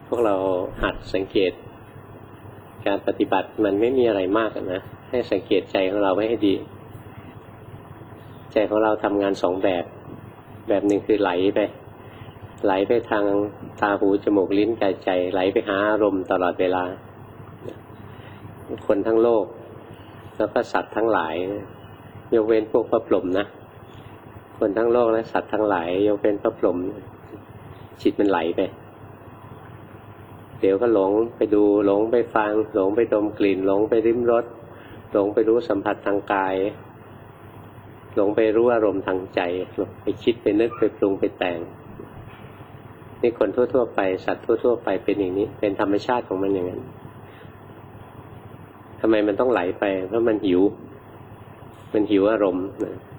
พวกเราหัดสังเกตการปฏิบัติมันไม่มีอะไรมากนะให้สังเกตใจของเราไว้ให้ดีใจของเราทำงานสองแบบหนึ่งคือไหลไปทางตาหูจมูกลิ้นกายใจไหลไปหาอารมณ์ตลอดเวลาคนทั้งโลกแล้วก็สัตว์ทั้งหลายยกเว้นพวกพระพรหมนะคนทั้งโลกและสัตว์ทั้งหลายยกเว้นพระพรหมจิตมันไหลไปเดี๋ยวก็หลงไปดูหลงไปฟังหลงไปดมกลิ่นหลงไปริมรสหลงไปรู้สัมผัสทางกายหลงไปรู้อารมณ์ทางใจไปคิดไปนึกไปปรุงไปแต่งนี่คนทั่วๆไปสัตว์ทั่วๆไปเป็นอย่างนี้เป็นธรรมชาติของมันอย่างนั้นทำไมมันต้องไหลไปเพราะมันหิวอารมณ์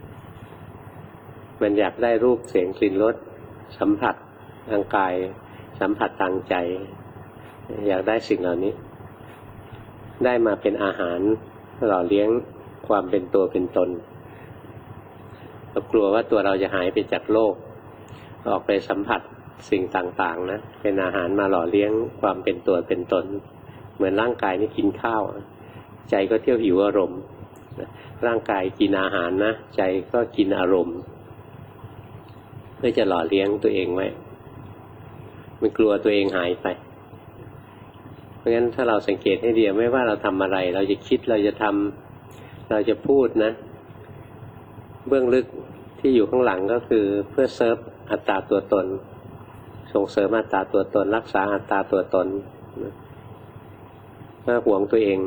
มันอยากได้รูปเสียงกลิ่นรสสัมผัสทางกายสัมผัสทางใจอยากได้สิ่งเหล่านี้ได้มาเป็นอาหารหล่อเลี้ยงความเป็นตัวเป็นตนเรากลัวว่าตัวเราจะหายไปจากโลกออกไปสัมผัสสิ่งต่างๆนะเป็นอาหารมาหล่อเลี้ยงความเป็นตัวเป็นตนเหมือนร่างกายนี่กินข้าวใจก็เที่ยวหิวอารมณ์ร่างกายกินอาหารนะใจก็กินอารมณ์เพื่อจะหล่อเลี้ยงตัวเองไว้มันกลัวตัวเองหายไปเพราะงั้นถ้าเราสังเกตให้ดีไม่ว่าเราทำอะไรเราจะคิดเราจะทำเราจะพูดนะเบื้องลึกที่อยู่ข้างหลังก็คือเพื่อเซิร์ฟอัตตาตัวตนส่งเสริมอัตตาตัวตนรักษาอัตตาตัวตนเพื่อหวงตัวเอง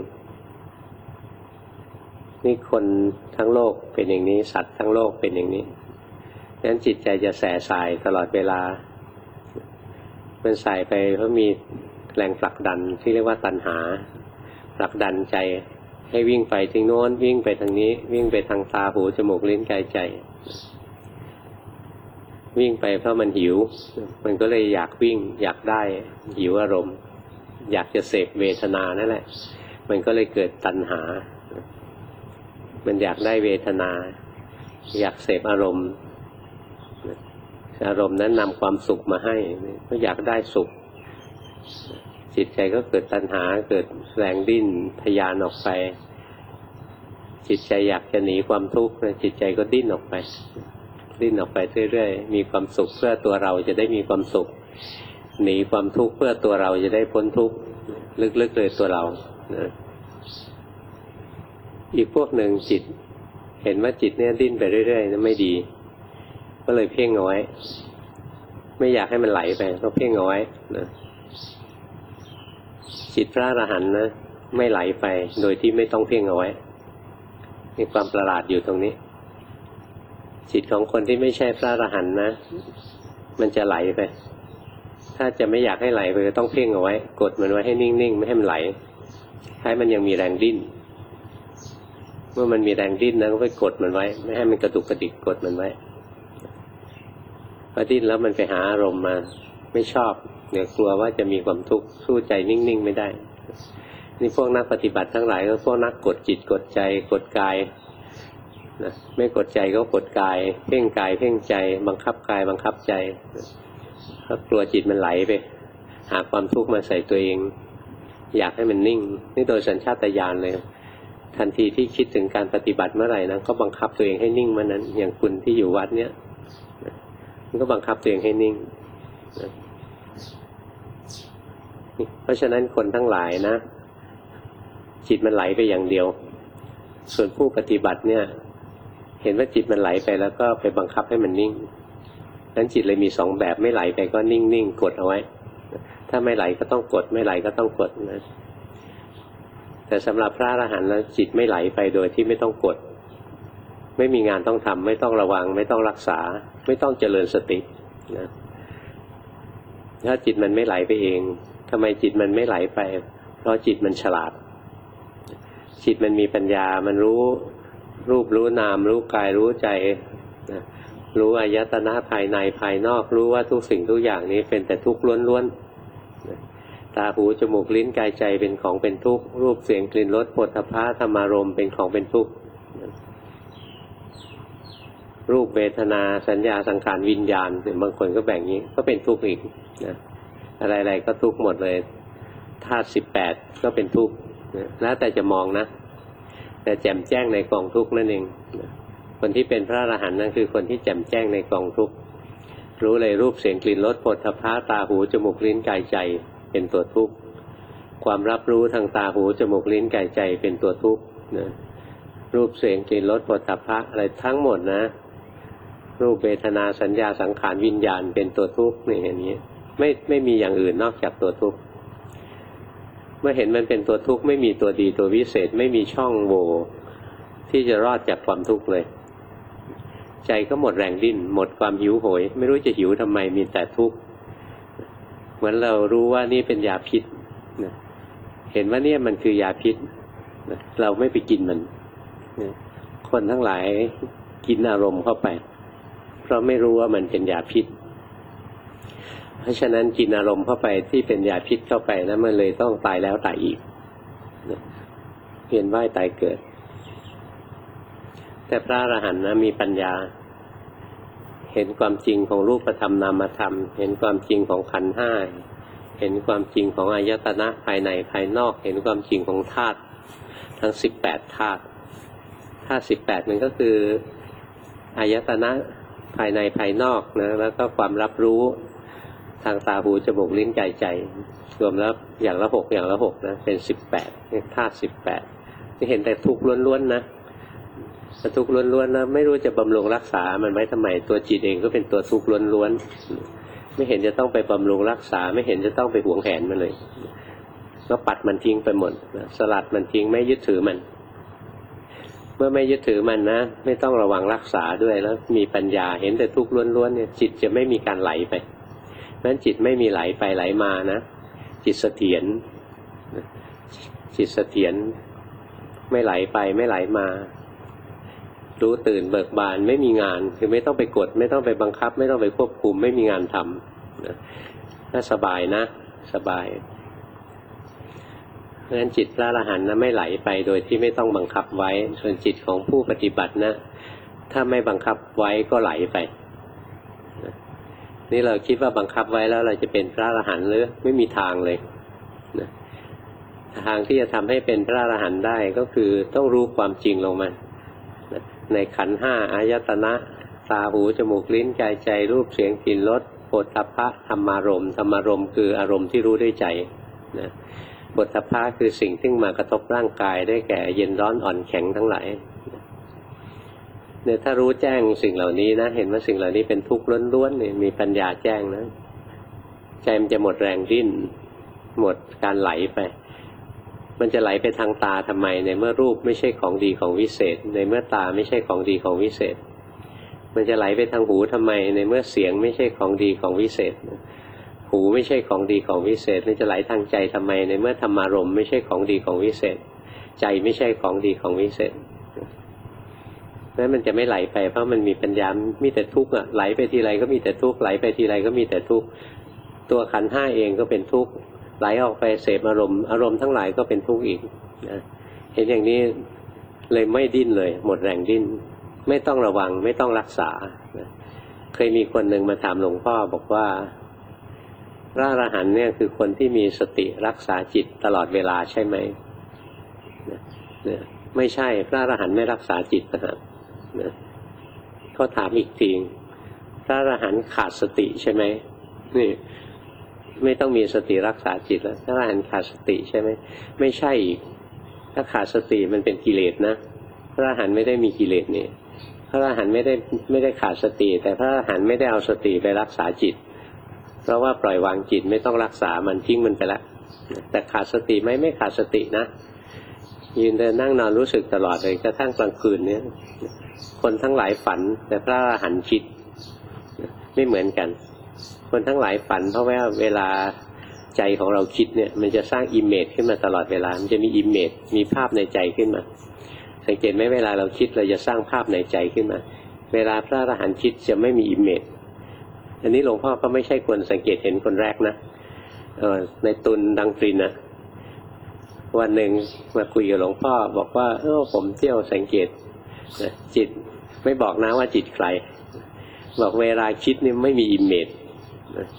นี่คนทั้งโลกเป็นอย่างนี้สัตว์ทั้งโลกเป็นอย่างนี้ดังนั้นจิตใจจะแส่สายตลอดเวลามันสายไปเพราะมีแรงผลักดันที่เรียกว่าตัณหาผลักดันใจให้วิ่งไปทางโน้นวิ่งไปทางนี้วิ่งไปทางตาหูจมูกลิ้นกายใจวิ่งไปเพราะมันหิวมันก็เลยอยากวิ่งอยากได้หิวอารมณ์อยากจะเสพเวทนานั่นแหละมันก็เลยเกิดตัณหามันอยากได้เวทนาอยากเสพอารมณ์นั้นนำความสุขมาให้ก็อยากได้สุขจิตใจก็เกิดตัณหาเกิดแรงดิ้นทะยานออกไปจิตใจอยากจะหนีความทุกข์จิตใจก็ดิ้นออกไปเรื่อยๆมีความสุขเพื่อตัวเราจะได้มีความสุขหนีความทุกข์เพื่อตัวเราจะได้พ้นทุกข์ลึกๆเลยตัวเรานะอีกพวกหนึ่งจิตเห็นว่าจิตเนี่ยดิ้นไปเรื่อยๆนั่นไม่ดีก็เลยเพ่งเอาไว้ไม่อยากให้มันไหลไปก็เพ่งเอาไว้นะจิตพระอรหันต์นะไม่ไหลไปโดยที่ไม่ต้องเพ่งเอาไว้มีความประหลาดอยู่ตรงนี้จิตของคนที่ไม่ใช่พระอรหันต์นะมันจะไหลไปถ้าจะไม่อยากให้ไหลไปก็ต้องเพ่งเอาไว้กดมันไว้ให้นิ่งๆไม่ให้มันไหลให้มันยังมีแรงดิ้นเมื่อมันมีแรงดิ้นนะก็ไปกดมันไว้ไม่ให้มันกระดุกกระดิกกดมันไว้พอดิ้นแล้วมันไปหาอารมณ์มาไม่ชอบเนี่ยกลัวว่าจะมีความทุกข์สู้ใจนิ่งๆไม่ได้นี่พวกนักปฏิบัติทั้งหลายก็พวกนักกดจิตกดใจกดกายนะไม่กดใจก็กดกายเพ่งกายเพ่งใจบังคับกายบังคับใจเพราะกลัวจิตมันไหลไปหาความทุกข์มาใส่ตัวเองอยากให้มันนิ่งนี่โดยสัญชาตญาณเลยทันทีที่คิดถึงการปฏิบัติเมื่อไหร่นะก็บังคับตัวเองให้นิ่งเมื่อนั้นอย่างคุณที่อยู่วัดเนี้ยมันก็บังคับตัวเองให้นิ่งเพราะฉะนั้นคนทั้งหลายนะจิตมันไหลไปอย่างเดียวส่วนผู้ปฏิบัติเนี่ยเห็นว่าจิตมันไหลไปแล้วก็ไปบังคับให้มันนิ่งนั้นจิตเลยมีสองแบบไม่ไหลไปก็นิ่งๆกดเอาไว้ถ้าไม่ไหลก็ต้องกดไม่ไหลก็ต้องกดนะแต่สำหรับพระอรหันต์แล้วจิตไม่ไหลไปโดยที่ไม่ต้องกดไม่มีงานต้องทำไม่ต้องระวังไม่ต้องรักษาไม่ต้องเจริญสตินะถ้าจิตมันไม่ไหลไปเองทำไมจิตมันไม่ไหลไปเพราะจิตมันฉลาดจิตมันมีปัญญามันรู้รูปรู้นามรู้กายรู้ใจนะรู้อายตนะภายในภายนอกรู้ว่าทุกสิ่งทุกอย่างนี้เป็นแต่ทุกข์ล้วนๆนะตาหูจมูกลิ้นกายใจเป็นของเป็นทุกข์รูปเสียงกลิ่นรสโผฏฐัพพะธรรมารมณ์เป็นของเป็นทุกข์รูปเวทนาสัญญาสังขารวิญญาณบางคนก็แบ่งนี้ก็เป็นทุกข์อีกนะอะไรๆก็ทุกข์หมดเลยธาตุ18ก็เป็นทุกข์แล้วแต่จะมองนะแต่แจ่มแจ้งในกองทุกข์นั่นเองคนที่เป็นพระอรหันต์นั่นคือคนที่แจ่มแจ้งในกองทุกข์รู้เลยรูปเสียงกลิ่นรสโผฏฐัพพะตาหูจมูกลิ้นกายใจเป็นตัวทุกข์ความรับรู้ทางตาหูจมูกลิ้นกายใจเป็นตัวทุกข์นะรูปเสียงกลิ่นรสโผฏฐัพพะอะไรทั้งหมดนะรูปเวทนาสัญญาสังขารวิญญาณเป็นตัวทุกข์นี่อย่างนี้ไม่มีอย่างอื่นนอกจากตัวทุกข์เมื่อเห็นมันเป็นตัวทุกข์ไม่มีตัวดีตัววิเศษไม่มีช่องโหว่ที่จะรอดจากความทุกข์เลยใจก็หมดแรงดิ้นหมดความหิวโหยไม่รู้จะหิวทำไมมีแต่ทุกข์เหมือนเรารู้ว่านี่เป็นยาพิษเห็นว่าเนี่ยมันคือยาพิษเราไม่ไปกินมันคนทั้งหลายกินอารมณ์เข้าไปเพราะไม่รู้ว่ามันเป็นยาพิษเพราะฉะนั้นกินอารมณ์เข้าไปที่เป็นยาพิษเข้าไปนะมันเลยต้องตายแล้วตายอีกเวียนว่ายตายเกิดแต่พระอรหันต์นะมีปัญญาเห็นความจริงของรูปธรรมนามธรรมเห็นความจริงของขันธ์ห้าเห็นความจริงของอายตนะภายในภายนอกเห็นความจริงของธาตุทั้ง18ธาตุ18มันก็คืออายตนะภายในภายนอกนะแล้วก็ความรับรู้ทางตาหูจมูกลิ้นกายใจรวมแล้วอย่างละ6อย่างละ6นะเป็น18ธาตุ18ที่เห็นแต่ทุกข์ล้วนๆนะทุกข์ล้วนๆนะไม่รู้จะบำรุงรักษามันไว้ทำไมตัวจิตเองก็เป็นตัวทุกข์ล้วนๆไม่เห็นจะต้องไปบำรุงรักษาไม่เห็นจะต้องไปหวงแหนมันเลยก็ปัดมันทิ้งไปหมดสลัดมันทิ้งไม่ยึดถือมันเมื่อไม่ยึดถือมันนะไม่ต้องระวังรักษาด้วยแล้วมีปัญญาเห็นแต่ทุกข์ล้วนๆเนี่ยจิตจะไม่มีการไหลไปนั้นจิตไม่มีไหลไปไหลมานะจิตเสถียรจิตเสถียรไม่ไหลไปไม่ไหลมารู้ตื่นเบิกบานไม่มีงานคือไม่ต้องไปกดไม่ต้องไปบังคับไม่ต้องไปควบคุมไม่มีงานทำน่าสบายนะสบายเพราะฉะนั้นจิตพระอรหันต์นะไม่ไหลไปโดยที่ไม่ต้องบังคับไว้ส่วนจิตของผู้ปฏิบัตินะถ้าไม่บังคับไว้ก็ไหลไปนี่เราคิดว่าบังคับไว้แล้วเราจะเป็นพระอรหันต์หรือไม่มีทางเลยนะทางที่จะทำให้เป็นพระอรหันต์ได้ก็คือต้องรู้ความจริงลงมาในขันธ์ห้าอายตนะตาหูจมูกลิ้นกายใจรูปเสียงกลิ่นรสโผฏฐัพพะธรรมารมณ์ธรรมารมณ์คืออารมณ์ที่รู้ด้วยใจนะโผฏฐัพพะคือสิ่งที่มากระทบร่างกายได้แก่เย็นร้อนอ่อนแข็งทั้งหลายเนี่ยถ้ารู้แจ้งสิ่งเหล่านี้นะเห็นว่าสิ่งเหล่านี้เป็นทุกข์ล้วนๆเนี่ยมีปัญญาแจ้งนะใจมันจะหมดแรงดิ้นหมดการไหลไปมันจะไหลไปทางตาทำไมในเมื่อรูปไม่ใช่ของดีของวิเศษในเมื่อตาไม่ใช่ของดีของวิเศษมันจะไหลไปทางหูทำไมในเมื่อเสียงไม่ใช่ของดีของวิเศษหูไม่ใช่ของดีของวิเศษมันจะไหลทางใจทำไมในเมื่อธรรมารมณ์ไม่ใช่ของดีของวิเศษใจไม่ใช่ของดีของวิเศษนั้นมันจะไม่ไหลไปเพราะมันมีปัญญามีแต่ทุกข์อ่ะไหลไปทีไรก็มีแต่ทุกข์ไหลไปทีไรก็มีแต่ทุกข์ตัวขันธ์ห้าเองก็เป็นทุกข์ไหลออกไปเสพอารมณ์ทั้งหลายก็เป็นทุกข์อีกนะเห็นอย่างนี้เลยไม่ดิ้นเลยหมดแรงดิ้นไม่ต้องระวังไม่ต้องรักษานะเคยมีคนหนึ่งมาถามหลวงพ่อบอกว่าพระอรหันต์เนี่ยคือคนที่มีสติรักษาจิตตลอดเวลาใช่ไหมนะไม่ใช่พระอรหันต์ไม่รักษาจิตนะครับนะเขาถามอีกทีพระอรหันต์ขาดสติใช่ไหมนี่ไม่ต้องมีสติรักษาจิตแล้วพระอรหันต์ขาดสติใช่ไหมไม่ใช่อีกถ้าขาดสติมันเป็นกิเลสนะพระอรหันต์ไม่ได้มีกิเลสนี่พระอรหันต์ไม่ได้ขาดสติแต่พระอรหันต์ไม่ได้เอาสติไปรักษาจิตเพราะว่าปล่อยวางจิตไม่ต้องรักษามันทิ้งมันไปแล้วแต่ขาดสติไหมไม่ขาดสตินะยืนเดินนั่งนอนรู้สึกตลอดเลยกระทั่งกลางคืนเนี่ยคนทั้งหลายฝันแต่พระอรหันต์คิดไม่เหมือนกันคนทั้งหลายฝันเพราะว่าเวลาใจของเราคิดเนี่ยมันจะสร้างอิมเมจขึ้นมาตลอดเวลามันจะมีอิมเมจมีภาพในใจขึ้นมาสังเกตไหมเวลาเราคิดเราจะสร้างภาพในใจขึ้นมาเวลาพระอรหันต์คิดจะไม่มีอิมเมจอันนี้หลวงพ่อก็ไม่ใช่คนสังเกตเห็นคนแรกนะในตุลดังตรินนะวันหนึ่งมาคุยกับหลวงพ่อบอกว่าผมเที่ยวสังเกตจิตไม่บอกนะว่าจิตใครบอกเวลาคิดนี่ไม่มีอิมเมจ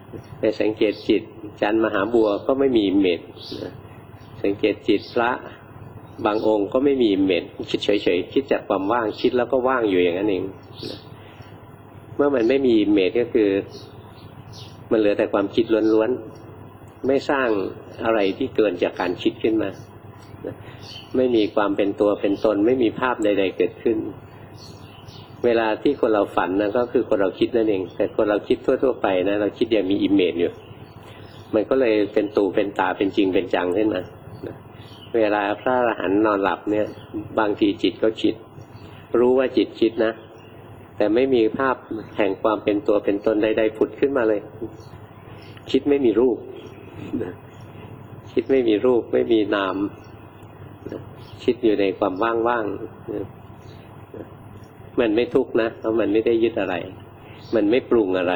ไปสังเกตจิตจันมหาบัวก็ไม่มีอิมเมจสังเกตจิตพระบางองค์ก็ไม่มีอิมเมจคิดเฉยๆคิดจากความว่างคิดแล้วก็ว่างอยู่อย่างนั้นเองเมื่อมันไม่มีอิมเมจก็คือมันเหลือแต่ความคิดล้วนๆไม่สร้างอะไรที่เกินจากการคิดขึ้นมาไม่มีความเป็นตัวเป็นตนไม่มีภาพใดๆเกิดขึ้นเวลาที่คนเราฝันนะก็คือคนเราคิดนั่นเองแต่คนเราคิดทั่วๆไปนะเราคิดอย่างมีอิมเมจอยู่มันก็เลยเป็นตูเป็นตาเป็นจริงเป็นจังขึ้นมาเวลาพระอรหันต์นอนหลับเนี่ยบางทีจิตก็คิดรู้ว่าจิตคิดนะแต่ไม่มีภาพแห่งความเป็นตัวเป็นตนใดๆผุดขึ้นมาเลยคิดไม่มีรูปคิดไม่มีรูปไม่มีนามคิดอยู่ในความว่างๆมันไม่ทุกข์นะเพราะมันไม่ได้ยึดอะไรมันไม่ปรุงอะไร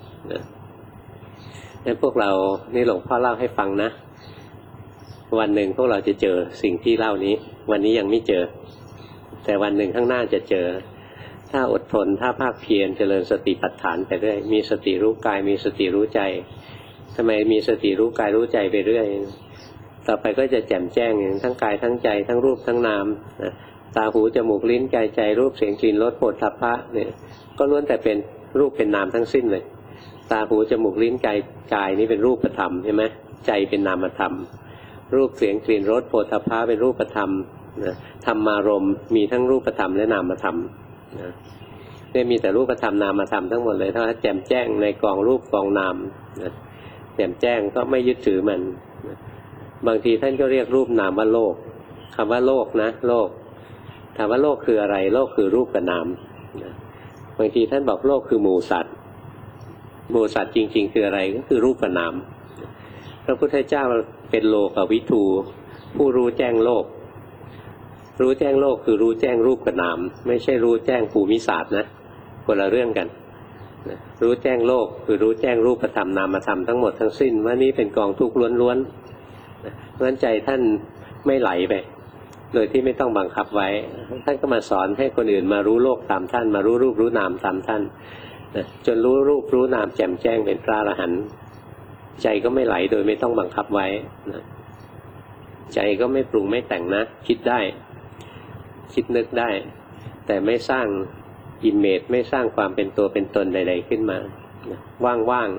นั่นพวกเรานี่หลวงพ่อเล่าให้ฟังนะวันหนึ่งพวกเราจะเจอสิ่งที่เล่านี้วันนี้ยังไม่เจอแต่วันหนึ่งข้างหน้าจะเจอถ้าอดทนถ้าภาคเพียรเจริญสติปัฏฐานไปเรื่อยมีสติรู้กายมีสติรู้ใจทำไมมีสติรู้กายรู้ใจไปเรื่อยต่อไปก็จะแจ่มแจ้งทั้งกายทั้งใจทั้งรูปทั้งนามตาหูจมูกลิ้นกายใจรูปเสียงกลิ่นรสโผฏฐัพพะเนี่ยก็ล้วนแต่เป็นรูปเป็นนามทั้งสิ้นเลยตาหูจมูกลิ้นกายนี่เป็นรูปธรรมใช่ไหมใจเป็นนามธรรมรูปเสียงกลิ่นรสโผฏฐัพพะเป็นรูปธรรมธรรมารมณ์มีทั้งรูปธรรมและนามธรรมเนี่ยมีแต่รูปธรรมนามธรรมทั้งหมดเลยถ้าแจ่มแจ้งในกองรูปกองนามแจ่มแจ้งก็ไม่ยึดถือมันบางทีท่านก็เรียกรูปนามว่าโลกคำว่าโลกนะโลกถามว่าโลกคืออะไรโลกคือรูปกับนามบางทีท่านบอกโลกคือหมู่สัตว์หมู่สัตว์จริงๆคืออะไรก็คือรูปกับนามพระพุทธเจ้าเป็นโลกวิทูผู้รู้แจ้งโลกรู้แจ้งโลกคือรู้แจ้งรูปกับนามไม่ใช่รู้แจ้งภูมิศาสตร์นะคนละเรื่องกันรู้แจ้งโลกคือรู้แจ้งรูปธรรมนามธรรมทั้งหมดทั้งสิ้นว่านี่เป็นกองทุกข์ล้วนๆเพราะฉะนั้นใจท่านไม่ไหลไปโดยที่ไม่ต้องบังคับไว้ท่านก็มาสอนให้คนอื่นมารู้โลกตามท่านมารู้รูปรู้นามตามท่านจนรู้รูปรู้นามแจ่มแจ้งเป็นพระอรหันต์ใจก็ไม่ไหลโดยไม่ต้องบังคับไว้ใจก็ไม่ปรุงไม่แต่งนะคิดได้คิดนึกได้แต่ไม่สร้างอิมเมจไม่สร้างความเป็นตัวเป็นตนใดๆขึ้นมาว่าง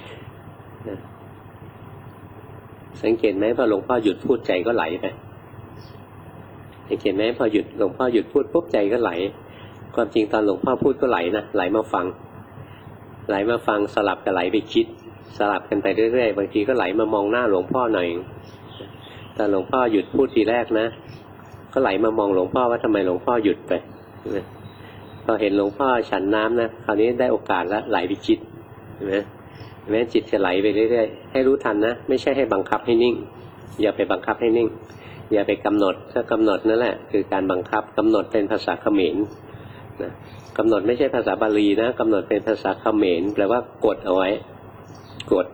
ๆสังเกตไหมพอหลวงพ่อหยุดพูดใจก็ไหลไปสังเกตไหมพอหยุดหลวงพ่อหยุดพูดปุ๊บใจก็ไหลความจริงตอนหลวงพ่อพูดก็ไหลนะไหลมาฟังสลับกับไหลไปคิดสลับกันไปเรื่อยๆบางทีก็ไหลมามองหน้าหลวงพ่อหน่อยแต่หลวงพ่อหยุดพูดทีแรกนะก็ไหลมามองหลวงพ่อว่าทำไมหลวงพ่อหยุดไปพอเห็นหลวงพ่อฉันน้ำนะคราวนี้ได้โอกาสแล้วไหลไปคิดเห็นไหมแม้จิตจะไหลไปเรื่อยๆให้รู้ทันนะไม่ใช่ให้บังคับให้นิ่งอย่าไปบังคับให้นิ่งอย่าไปกำหนดถ้ากำหนดนั่นแหละคือการบังคับกำหนดเป็นภาษาเขมรนะกำหนดไม่ใช่ภาษาบาลีนะกำหนดเป็นภาษาเขมรแปลว่ากดเอาไว้กด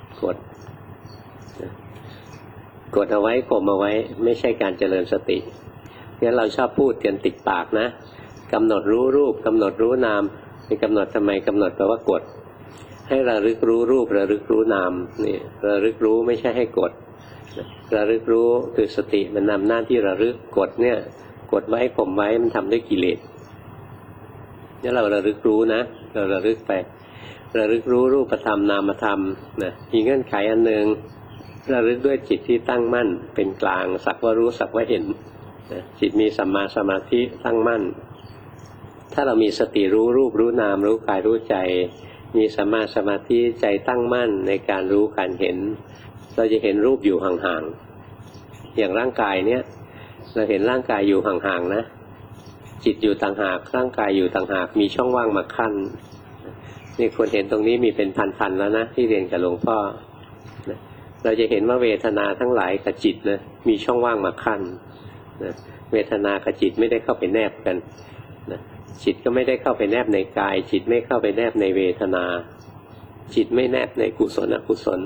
เอาไว้ข่มเอาไว้ไม่ใช่การเจริญสติงั้นเราชอบพูดกันติดปากนะกำหนดรู้รูปกำหนดรู้นามไปกำหนดทำไมกำหนดแปลว่ากดให้ระลึกรู้รูประลึกรู้นามนี่ระลึกรู้ไม่ใช่ให้กดระลึกรู้คือสติมันนำหน้าที่ระลึกกดเนี่ยกดไว้ข่มไว้มันทำด้วยกิเลสนี่เราระลึกรู้นะเราระลึกไประลึกรู้รูปธรรมนามธรรมนะมีเงื่อนไขอันหนึ่งระลึกด้วยจิตที่ตั้งมั่นเป็นกลางสักว่ารู้สักว่าเห็นจิตมีสัมมาสมาธิตั้งมั่นถ้าเรามีสติรู้รูปรู้นามรู้กายรู้ใจมีสัมมาสมาธิใจตั้งมั่นในการรู้การเห็นเราจะเห็นรูปอยู่ห่างๆอย่างร่างกายเนี้ยเราเห็นร่างกายอยู่ห่างๆนะจิตอยู่ต่างหากร่างกายอยู่ต่างหากมีช่องว่างมาขั้นนี่คนเห็นตรงนี้มีเป็นพันๆแล้วนะที่เรียนกับหลวงพ่อเราจะเห็นว่าเวทนาทั้งหลายกับจิตนะมีช่องว่างมาขั้นนะเวทนากับจิตไม่ได้เข้าไปแนบกันนะจิตก็ไม่ได้เข้าไปแนบในกายจิตไม่เข้าไปแนบในเวทนาจิตไม่แนบในกุศลอกุศล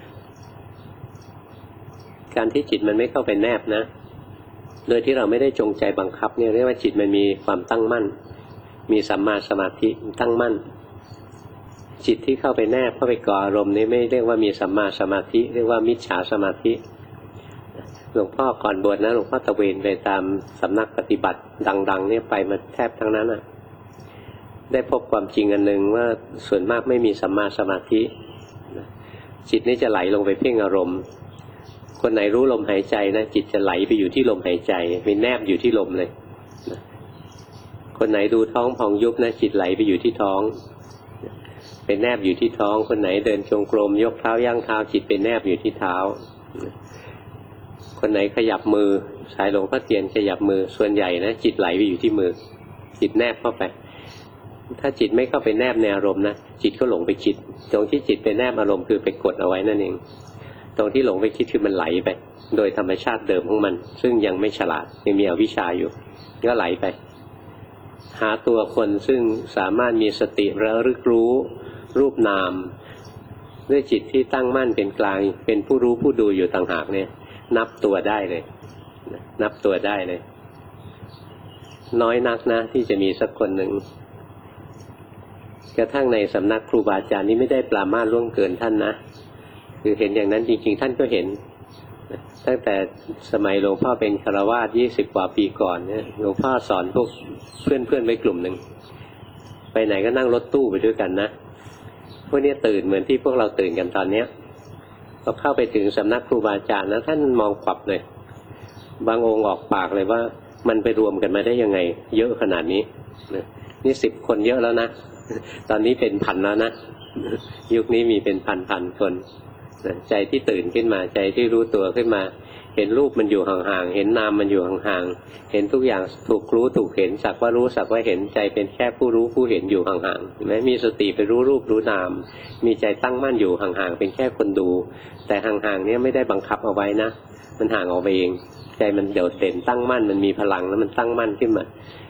การที่จิตมันไม่เข้าไปแนบนะโดยที่เราไม่ได้จงใจบังคับเนี่ยเรียกว่าจิตมันมีความตั้งมั่นมีสัมมาสมาธิตั้งมั่นจิตที่เข้าไปแนบเข้าไปก่ออารมณ์นี้ไม่เรียกว่ามีสัมมาสมาธิเรียกว่ามิจฉาสมาธิหลวงพ่อก่อนบวชนะหลวงพ่อตะเวนไปตามสำนักปฏิบัติดังๆเนี่ยไปมาแทบทั้งนั้นอ่ะได้พบความจริงอันหนึ่งว่าส่วนมากไม่มีสัมมาสมาธิจิตนี่จะไหลลงไปเพ่งอารมณ์คนไหนรู้ลมหายใจนะจิตจะไหลไปอยู่ที่ลมหายใจไปแนบอยู่ที่ลมเลยคนไหนดูท้องพองยุบนะจิตไหลไปอยู่ที่ท้องไปแนบอยู่ที่ท้องคนไหนเดินจงกรมยกเท้าย่างเท้าจิตไปแนบอยู่ที่เท้าคนไหนขยับมือสายหลวงพ่อเทียนขยับมือส่วนใหญ่นะจิตไหลไปอยู่ที่มือจิตแนบเข้าไปถ้าจิตไม่เข้าไปแนบในอารมณ์นะจิตก็หลงไปคิดตรงที่จิตไปแนบอารมณ์คือไปกดเอาไว้นั่นเองตรงที่หลงไปคิดคือมันไหลไปโดยธรรมชาติเดิมของมันซึ่งยังไม่ฉลาดยังมีอวิชชาอยู่ก็ไหลไปหาตัวคนซึ่งสามารถมีสติระลึกรู้รูปนามด้วยจิตที่ตั้งมั่นเป็นกลางเป็นผู้รู้ผู้ดูอยู่ต่างหากเนี่ยนับตัวได้เลยนับตัวได้เลยน้อยนักนะที่จะมีสักคนหนึ่งกระทั่งในสำนักครูบาอาจารย์นี้ไม่ได้ปรามาสล่วงเกินท่านนะคือเห็นอย่างนั้นจริงๆท่านก็เห็นตั้งแต่สมัยหลวงพ่อเป็นฆราวาส20 กว่าปีก่อนเนี่ยหลวงพ่อสอนพวกเพื่อนๆไว้กลุ่มหนึ่งไปไหนก็นั่งรถตู้ไปด้วยกันนะพวกนี้ตื่นเหมือนที่พวกเราตื่นกันตอนเนี้ยพอเข้าไปถึงสำนักครูบาอาจารย์นะท่านมองขวับเลยบางองค์ออกปากเลยว่ามันไปรวมกันมาได้ยังไงเยอะขนาดนี้นี่10 คนเยอะแล้วนะตอนนี้เป็นพันแล้วนะยุคนี้มีเป็นพันคนใจที่ตื่นขึ้นมาใจที่รู้ตัวขึ้นมาเห็นรูปมันอยู่ห่างๆเห็นนามมันอยู่ห่างๆเห็นทุกอย่างถูกรู้ถูกเห็นสักว่ารู้สักว่าเห็นใจเป็นแค่ผู้รู้ผู้เห็นอยู่ห่างๆเห็นไหมมีสติไปรู้รูปรู้นามมีใจตั้งมั่นอยู่ห่างๆเป็นแค่คนดูแต่ห่างๆเนี้ยไม่ได้บังคับเอาไว้นะมันห่างออกไปเองใจมันโดดเด่นตั้งมั่นมันมีพลังแล้วมันตั้งมั่นขึ้นมา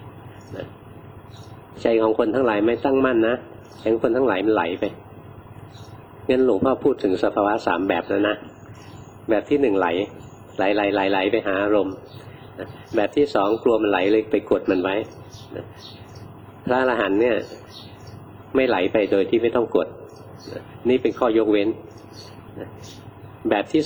ใจของคนทั้งหลายไม่ตั้งมั่นนะใจของคนทั้งหลายมันไหลไปงั้นหลวงพ่อพูดถึงสภาวะ3แบบแล้วนะแบบที่1ไหลไปหาอารมณ์แบบที่2กลัวมันไหลเลยไปกดมันไว้พระอรหันต์เนี่ยไม่ไหลไปโดยที่ไม่ต้องกดนี่เป็นข้อยกเว้นแบบที่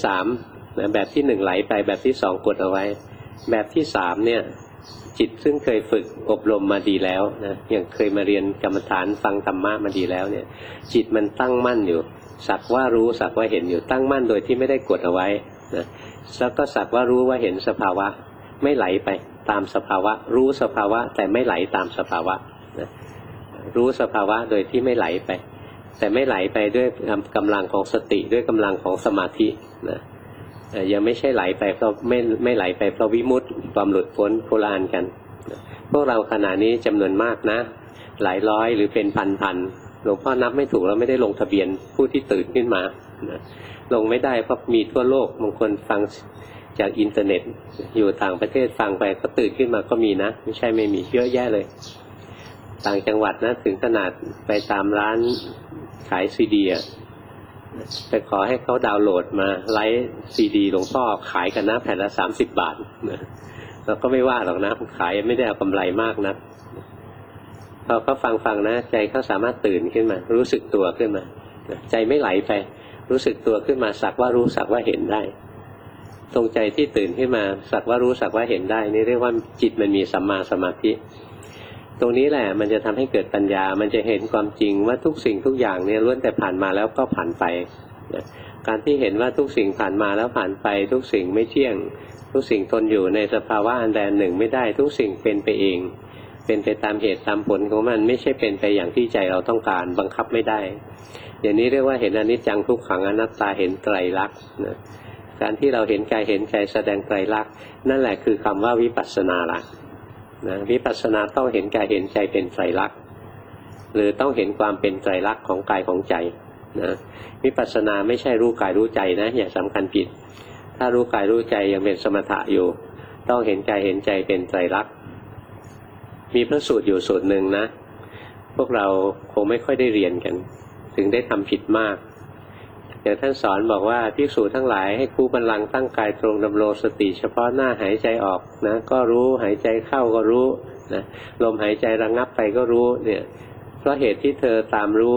3แบบที่1ไหลไปแบบที่2กดเอาไว้แบบที่3เนี่ยจิตซึ่งเคยฝึกอบรมมาดีแล้วนะอย่างเคยมาเรียนกรรมฐานฟังธรรมะมาดีแล้วเนี่ยจิตมันตั้งมั่นอยู่สักว่ารู้สักว่าเห็นอยู่ตั้งมั่นโดยที่ไม่ได้กดเอาไว้นะแล้วก็สักว่ารู้ว่าเห็นสภาวะไม่ไหลไปตามสภาวะรู้สภาวะแต่ไม่ไหลตามสภาวะนะรู้สภาวะโดยที่ไม่ไหลไปแต่ไม่ไหลไปด้วยกำลังของสติด้วยกำลังของสมาธินะยังไม่ใช่ไหลไปเพราะไม่ไหลไปเพราะวิมุตติความหลุดพ้นโคลานกันพวกเราขณะนี้จำนวนมากนะหลายร้อยหรือเป็นพันหลวงพ่อนับไม่ถูกแล้วไม่ได้ลงทะเบียนผู้ที่ตื่นขึ้นมาลงไม่ได้เพราะมีทั่วโลกบางคนฟังจากอินเทอร์เน็ตอยู่ต่างประเทศฟังไปก็ตื่นขึ้นมาก็มีนะไม่ใช่ไม่มีเยอะแยะเลยต่างจังหวัดนะถึงขนาดไปตามร้านขายซีดีไปขอให้เขาดาวน์โหลดมาไลฟ์ซีดีหลวงพ่อขายกันนะแผ่นละ30 บาทเราก็ไม่ว่าหรอกนะขายไม่ได้เอากำไรมากนะพอเขาฟังนะใจเขาสามารถตื่นขึ้นมารู้สึกตัวขึ้นมาใจไม่ไหลไปรู้สึกตัวขึ้นมาสักว่ารู้สักว่าเห็นได้ตรงใจที่ตื่นขึ้นมาสักว่ารู้สักว่าเห็นได้นี่เรียกว่าจิตมันมีสัมมาสมาธิตรงนี้แหละมันจะทำให้เกิดปัญญามันจะเห็นความจริงว่าทุกสิ่งทุกอย่างเนี่ยล้วนแต่ผ่านมาแล้วก็ผ่านไปการที่เห็นว่าทุกสิ่งผ่านมาแล้วผ่านไปทุกสิ่งไม่เที่ยงทุกสิ่งทนอยู่ในสภาวะอันใดอันหนึ่งไม่ได้ทุกสิ่งเป็นไปเองเป็นไปตามเหตุตามผลของมันไม่ใช่เป็นไปอย่างที่ใจเราต้องการบังคับไม่ได้อย่างนี้เรียกว่าเห็นอนิจจังทุกขังอนัตตาเห็นไตรลักษณ์นะการที่เราเห็นกายเห็นใจแสดงไตรลักษณ์นั่นแหละคือคำว่าวิปัสสนาละนะวิปัสสนาต้องเห็นกายเห็นใจเป็นไตรลักษณ์หรือต้องเห็นความเป็นไตรลักษณ์ของกายของใจนะวิปัสสนาไม่ใช่รู้กายรู้ใจนะอย่าสำคัญผิดถ้ารู้กายรู้ใจยังเป็นสมถะอยู่ต้องเห็นกายเห็นใจเป็นไตรลักษณ์มีพระสูตรอยู่สูตรหนึ่งนะพวกเราคงไม่ค่อยได้เรียนกันถึงได้ทำผิดมากอย่างท่านสอนบอกว่าภิกษุทั้งหลายให้คู่บัลลังก์ตั้งกายตรงดำรงสติเฉพาะหน้าหายใจออกนะก็รู้หายใจเข้าก็รู้นะลมหายใจระงับไปก็รู้เนี่ยเพราะเหตุที่เธอตามรู้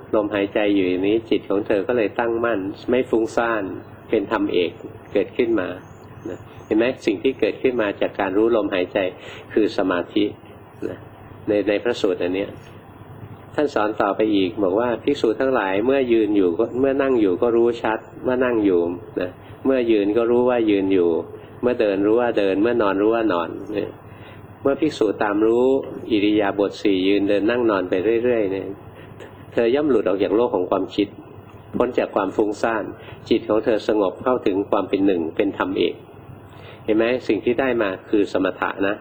ลมหายใจอยู่อย่างนี้จิตของเธอก็เลยตั้งมั่นไม่ฟุ้งซ่านเป็นธรรมเอกเกิดขึ้นมานะเห็นไหมสิ่งที่เกิดขึ้นมาจากการรู้ลมหายใจคือสมาธินะในพระสูตรอันเนี้ยท่านสอนต่อไปอีกบอกว่าภิกษุทั้งหลายเมื่อยืนอยู่เมื่อนั่งอยู่ก็รู้ชัดว่านั่งอยู่นะเมื่อยืนก็รู้ว่ายืนอยู่เมื่อเดินรู้ว่าเดินเมื่อนอนรู้ว่านอนเนี่ยเมื่อภิกษุตามรู้อิริยาบถสี่ยืนเดินนั่งนอนไปเรื่อยๆเนี่ยเธอย่อมหลุดออกจากโลกของความคิดพ้นจากความฟุ้งซ่านจิตของเธอสงบเข้าถึงความเป็นหนึ่งเป็นธรรมเอกเห็นไหมสิ่งที่ได้มาคือสมถะนะ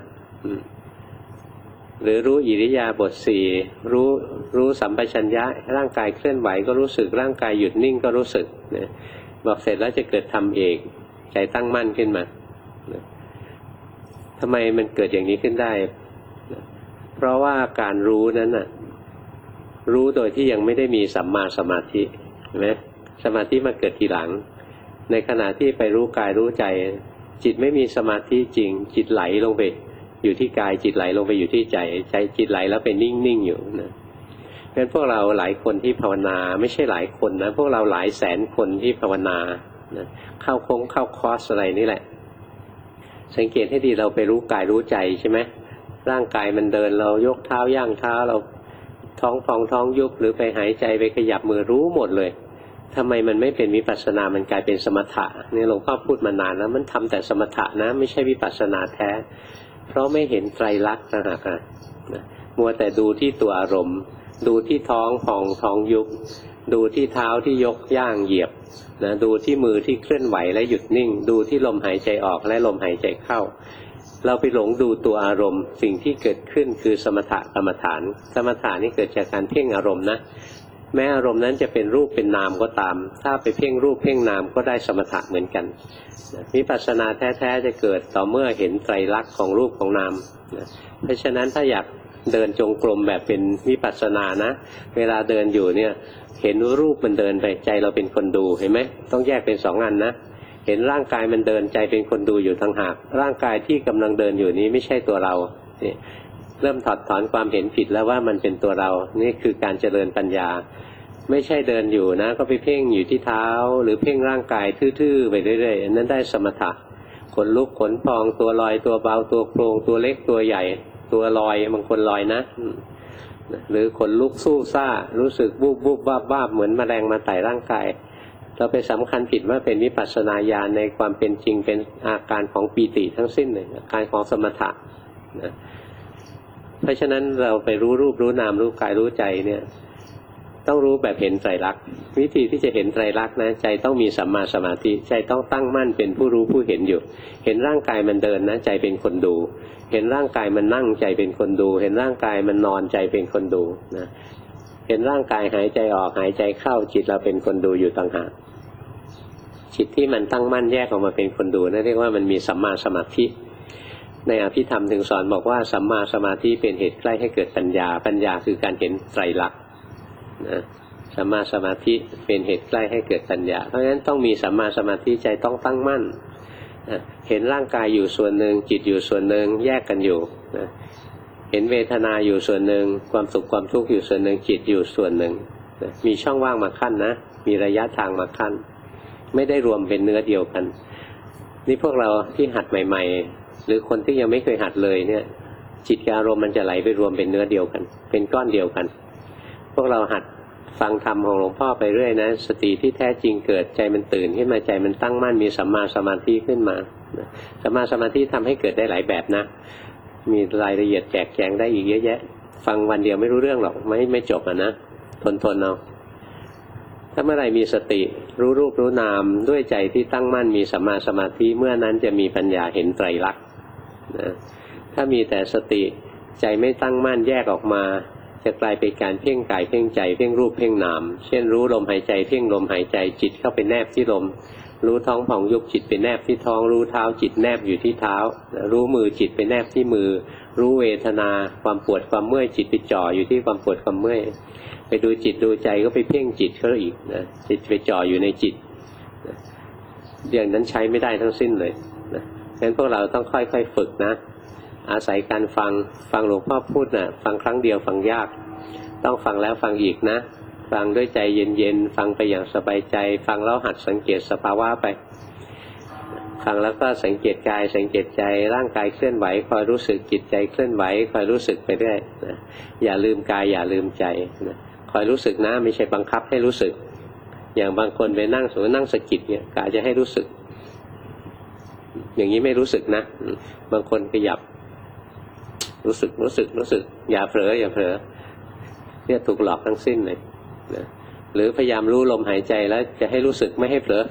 หรือรู้อิริยาบถสี่รู้สัมปชัญญะร่างกายเคลื่อนไหวก็รู้สึกร่างกายหยุดนิ่งก็รู้สึกนะบอกเสร็จแล้วจะเกิดธรรมเอกใจตั้งมั่นขึ้นมาทำไมมันเกิดอย่างนี้ขึ้นได้เพราะว่าการรู้นั้นน่ะรู้โดยที่ยังไม่ได้มีสัมมาสมาธิเห็นไหมสมาธิมาเกิดทีหลังในขณะที่ไปรู้กายรู้ใจจิตไม่มีสมาธิจริงจิตไหลลงไปอยู่ที่กายจิตไหลลงไปอยู่ที่ใจจิตไหลแล้วเป็นนิ่งๆอยู่นะเพราะฉะนั้นพวกเราหลายคนที่ภาวนาไม่ใช่หลายคนนะพวกเราหลายแสนคนที่ภาวนานะเข้าคอร์สอะไรนี่แหละสังเกตให้ดีเราไปรู้กายรู้ใจใช่ไหมร่างกายมันเดินเรายกเท้าย่างเท้าเราท้องพองท้องยุบหรือไปหายใจไปขยับมือรู้หมดเลยทำไมมันไม่เป็นวิปัสสนามันกลายเป็นสมถะนี่หลวงพ่อพูดมานานแล้วมันทำแต่สมถะนะไม่ใช่วิปัสสนาแท้เพราะไม่เห็นไตรลักษณ์นะฮะมัวแต่ดูที่ตัวอารมณ์ดูที่ท้องพองท้องยุบดูที่เท้าที่ยกย่างเหยียบนะดูที่มือที่เคลื่อนไหวและหยุดนิ่งดูที่ลมหายใจออกและลมหายใจเข้าเราไปหลงดูตัวอารมณ์สิ่งที่เกิดขึ้นคือสมถะกรรมฐานสมถะนี่เกิดจากการเพ่งอารมณ์นะแม้อารมณ์นั้นจะเป็นรูปเป็นนามก็ตามถ้าไปเพ่งรูปเพ่งนามก็ได้สมถะเหมือนกันวิปัสสนาแท้ๆจะเกิดต่อเมื่อเห็นไตรลักษณ์ของรูปของนามเพราะฉะนั้นถ้าอยากเดินจงกรมแบบเป็นวิปัสสนานะเวลาเดินอยู่เนี่ยเห็นรูปมันเดินไปใจเราเป็นคนดูเห็นไหมต้องแยกเป็นสองอันนะเห็นร่างกายมันเดินใจเป็นคนดูอยู่ต่างหากร่างกายที่กำลังเดินอยู่นี้ไม่ใช่ตัวเราเนี่ยเริ่มถอดถอนความเห็นผิดแล้วว่ามันเป็นตัวเรานี่คือการเจริญปัญญาไม่ใช่เดินอยู่นะก็ไปเพ่งอยู่ที่เท้าหรือเพ่งร่างกายทื่อๆไปเรื่อยๆอันนั้นได้สมถะขนลุกขนพองตัวลอยตัวเบาตัวโครงตัวเล็กตัวใหญ่ตัวลอยบางคนลอยนะหรือขนลุกสู้ซ่ารู้สึกวูบวูบวาบวาบเหมือนแมลงมาไต่ร่างกายเราไปสำคัญผิดว่าเป็นวิปัสสนาญาณในความเป็นจริงเป็นอาการของปีติทั้งสิ้นเลยอาการของสมถะนะเพราะฉะนั้นเราไปรู้รูปรู้นามรู้กายรู้ใจเนี่ยต้องรู้แบบเห็นไตรลักษณ์วิธีที่จะเห็นไตรลักษณ์นะใจต้องมีสัมมาสมาธิใจต้องตั้งมั่นเป็นผู้รู้ผู้เห็นอยู่เห็นร่างกายมันเดินนะใจเป็นคนดูเห็นร่างกายมันนั่งใจเป็นคนดูเห็นร่างกายมันนอนใจเป็นคนดูนะเห็นร่างกายหายใจออกหายใจเข้าจิตเราเป็นคนดูอยู่ต่างหากจิตที่มันตั้งมั่นแยกออกมาเป็นคนดูนั่นเรียกว่ามันมีสัมมาสมาธิในอภิธรรมถึงสอนบอกว่าสัมมาสมาธิเป็นเหตุใกล้ให้เกิดปัญญาปัญญาคือการเห็นไตรลักษณ์นะสัมมาสมาธิเป็นเหตุใกล้ให้เกิดปัญญาเพราะฉะนั้นต้องมีสัมมาสมาธิใจต้องตั้งมั่นเห็นร่างกายอยู่ส่วนหนึ่งจิตอยู่ส่วนหนึ่งแยกกันอยู่นะเห็นเวทนาอยู่ส่วนหนึ่งความสุขความทุกข์อยู่ส่วนหนึ่งจิตอยู่ส่วนหนึ่งนะมีช่องว่างมาขั้นนะมีระยะทางมาขั้นไม่ได้รวมเป็นเนื้อเดียวกันนี่พวกเราที่หัดใหม่ๆหรือคนที่ยังไม่เคยหัดเลยเนี่ยจิตกับอารมณ์มันจะไหลไปรวมเป็นเนื้อเดียวกันเป็นก้อนเดียวกันพวกเราหัดฟังธรรมของหลวงพ่อไปเรื่อยนะสติที่แท้จริงเกิดใจมันตื่นขึ้นมาใจมันตั้งมั่นมีสัมมาสมาธิขึ้นมาสัมมาสมาธิทำให้เกิดได้หลายแบบนะมีรายละเอียดแจกแจงได้อีกเยอะแยะฟังวันเดียวไม่รู้เรื่องหรอกไม่จบนะทนเอาถ้าเมื่อไหร่มีสติรู้รูปรู้นามด้วยใจที่ตั้งมั่นมีสัมมาสมาธิเมื่อนั้นจะมีปัญญาเห็นไตรลักษณ์นะถ้ามีแต่สติใจไม่ตั้งมั่นแยกออกมาจะกลายเป็นการเพ่งกายเพ่งใจเพ่งรูปเพ่งนามเช่นรู้ลมหายใจเพ่งลมหายใจจิตเข้าไปแนบที่ลมรู้ท้องผ่องยุบจิตไปแนบที่ท้องรู้เท้าจิตแนบอยู่ที่เท้ารู้มือจิตไปแนบที่มือรู้เวทนาความปวดความเมื่อยจิตไปจ่ออยู่ที่ความปวดความเมื่อยไปดูจิตดูใจก็ไปเพ่งจิตเขาอีกนะจิตไปจ่ออยู่ในจิตอย่างนั้นใช้ไม่ได้ทั้งสิ้นเลยนะฉะนั้นพวกเราต้องค่อยๆฝึกนะอาศัยการฟังหลวงพ่อพูดนะฟังครั้งเดียวฟังยากต้องฟังแล้วฟังอีกนะฟังด้วยใจเย็นๆฟังไปอย่างสบายใจฟังแล้วหัดสังเกตสภาวะไปฟังแล้วก็สังเกตกายสังเกตใจร่างกายเคลื่อนไหวคอยรู้สึกจิตใจเคลื่อนไหวคอยรู้สึกไปเรื่อยนะอย่าลืมกายอย่าลืมใจนะคอยรู้สึกนะไม่ใช่บังคับให้รู้สึกอย่างบางคนไปนั่งสมมตินั่งสะกิดเนี่ยกะจะให้รู้สึกอย่างนี้ไม่รู้สึกนะบางคนขยับรู้สึกอย่าเผลอเนี่ยถูกหลอกทั้งสิ้นเลยนะหรือพยายามรู้ลมหายใจแล้วจะให้รู้สึกไม่ให้เผลอ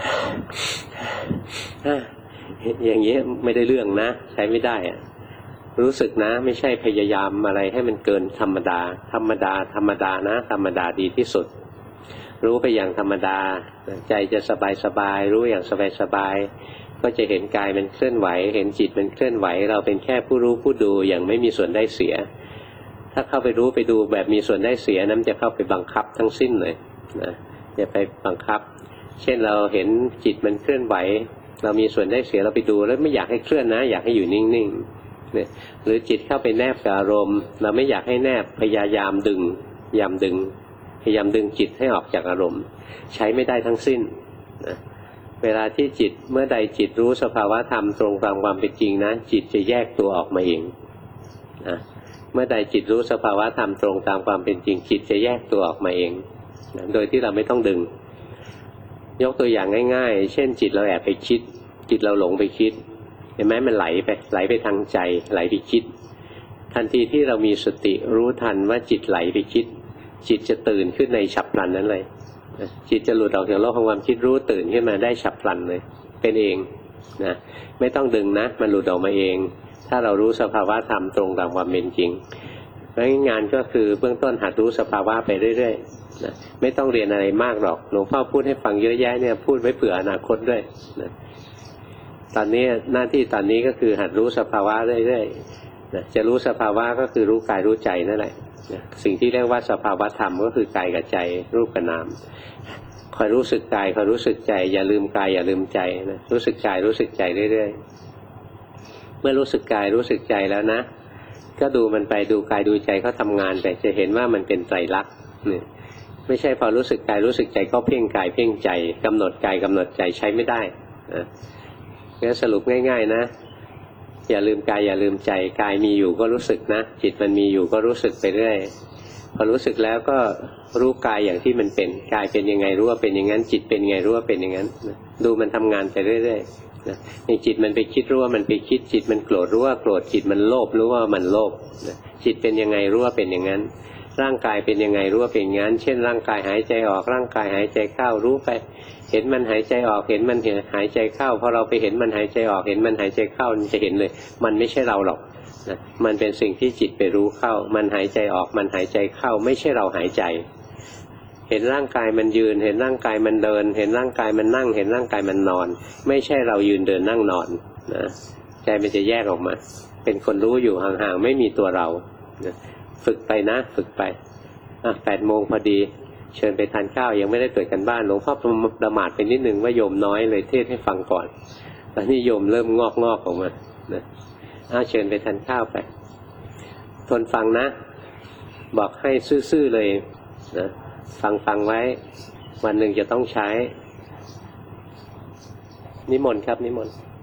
อย่างนี้ไม่ได้เรื่องนะใช้ไม่ได้อะรู้สึกนะไม่ใช่พยายามอะไรให้มันเกินธรรมดานะธรรมดาดีที่สุดรู้ไปอย่างธรรมดาใจจะสบายรู้อย่างสบายก็จะเห็นกายมันเคลื่อนไหวเห็นจิตมันเคลื่อนไหวเราเป็นแค่ผู้รู้ผู้ดูอย่างไม่มีส่วนได้เสียถ้าเข้าไปรู้ไปดูแบบมีส่วนได้เสียนั้นจะเข้าไปบังคับทั้งสิ้นเลยนะอย่าไปบังคับเช่นเราเห็นจิตมันเคลื่อนไหวเรามีส่วนได้เสียเราไปดูแล้วไม่อยากให้เคลื่อนนะอยากให้อยู่นิ่งๆเนี่ยหรือจิตเข้าไปแนบกับอารมณ์เราไม่อยากให้แนบพยายามดึงพยายามดึงจิตให้ออกจากอารมณ์ใช้ไม่ได้ทั้งสิ้นนะเวลาที่จิตเมื่อใดจิตรู้สภาวะธรรมตรงตามความเป็นจริงนะจิตจะแยกตัวออกมาเองนะเมื่อใดจิตรู้สภาวะธรรมตรงตามความเป็นจริงจิตจะแยกตัวออกมาเองนะโดยที่เราไม่ต้องดึงยกตัวอย่างง่ายๆเช่นจิตเราแอบไปคิดจิตเราหลงไปคิดเห็นไหมมันไหลไปทางใจไหลไปคิดทันทีที่เรามีสติรู้ทันว่าจิตไหลไปคิดจิตจะตื่นขึ้นในฉับพลันนั้นเลยจิตจะหลุดออกจากโลกของความคิดรู้ตื่นขึ้นมาได้ฉับพลันเลยเป็นเองนะไม่ต้องดึงนะมันหลุดออกมาเองถ้าเรารู้สภาวะธรรมตรงตามความเป็นจริงเพราะงั้นงานก็คือเบื้องต้นหัดรู้สภาวะไปเรื่อยๆนะไม่ต้องเรียนอะไรมากหรอกหลวงพ่อพูดให้ฟังเยอะแยะเนี่ยพูดไว้เผื่ออนาคตด้วยนะตอนนี้หน้าที่ตอนนี้ก็คือหัดรู้สภาวะเรื่อยๆนะจะรู้สภาวะก็คือรู้กายรู้ใจนั่นแหละนะสิ่งที่เรียกว่าสภาวะธรรมก็คือกายกับใจรูปกับนามคอยรู้สึกกายคอยรู้สึกใจอย่าลืมกายอย่าลืมใจนะรู้สึกกายรู้สึกใจเรื่อยๆเมื่อรู้สึกกายรู้สึกใจแล้วนะก็ดูมันไปดูกายดูใจเขาทำงานแต่จะเห็นว่ามันเป็นไตรลักษณ์เนี่ยไม่ใช่พอรู้สึกกายรู้สึกใจก็เพ่งกายเพ่งใจกำหนดกายกำหนดใจใช้ไม่ได้นะงั้นสรุปง่ายๆนะอย่าลืมกายอย่าลืมใจกายมีอยู่ก็รู้สึกนะจิตมันมีอยู่ก็รู้สึกไปเรื่อยพอรู้สึกแล้วก็รู้กายอย่างที่มันเป็นกายเป็นยังไงรู้ว่าเป็นอย่างนั้นจิตเป็นยังไงรู้ว่าเป็นอย่างนั้นดูมันทำงานไปเรื่อยๆนะอย่างจิตมันไปคิดรู้ว่ามันไปคิดจิตมันโกรธรู้ว่าโกรธจิตมันโลภรู้ว่ามันโลภจิตเป็นยังไงรู้ว่าเป็นอย่างนั้นร่างกายเป็นยังไงรู้ว่าเป็นอย่างนั้นเช่นร่างกายหายใจออกร่างกายหายใจเข้ารู้ไปเห็นมันหายใจออกเห็นมันหายใจเข้าพอเราไปเห็นมันหายใจออกเห็นมันหายใจเข้าจะเห็นเลยมันไม่ใช่เราหรอกนะมันเป็นสิ่งที่จิตไปรู้เข้ามันหายใจออกมันหายใจเข้าไม่ใช่เราหายใจเห็นร่างกายมันยืนเห็นร่างกายมันเดินเห็นร่างกายมันนั่งเห็นร่างกายมันนอนไม่ใช่เรายืนเดินนั่งนอนนะใจมันจะแยกออกมาเป็นคนรู้อยู่ห่างๆไม่มีตัวเรานะฝึกไปนะฝึกไป8 โมงพอดีเชิญไปทานข้าวยังไม่ได้ตรวจกันบ้านหลวงพ่อประมาทไปนิดนึงว่าโยมน้อยเลยเทศให้ฟังก่อนตอนนี้โยมเริ่มงอกออกมานะเชิญไปทานข้าวไปทนฟังนะบอกให้ซื่อๆเลยนะฟังไว้วันหนึ่งจะต้องใช้นิมนต์ครับนิมนต์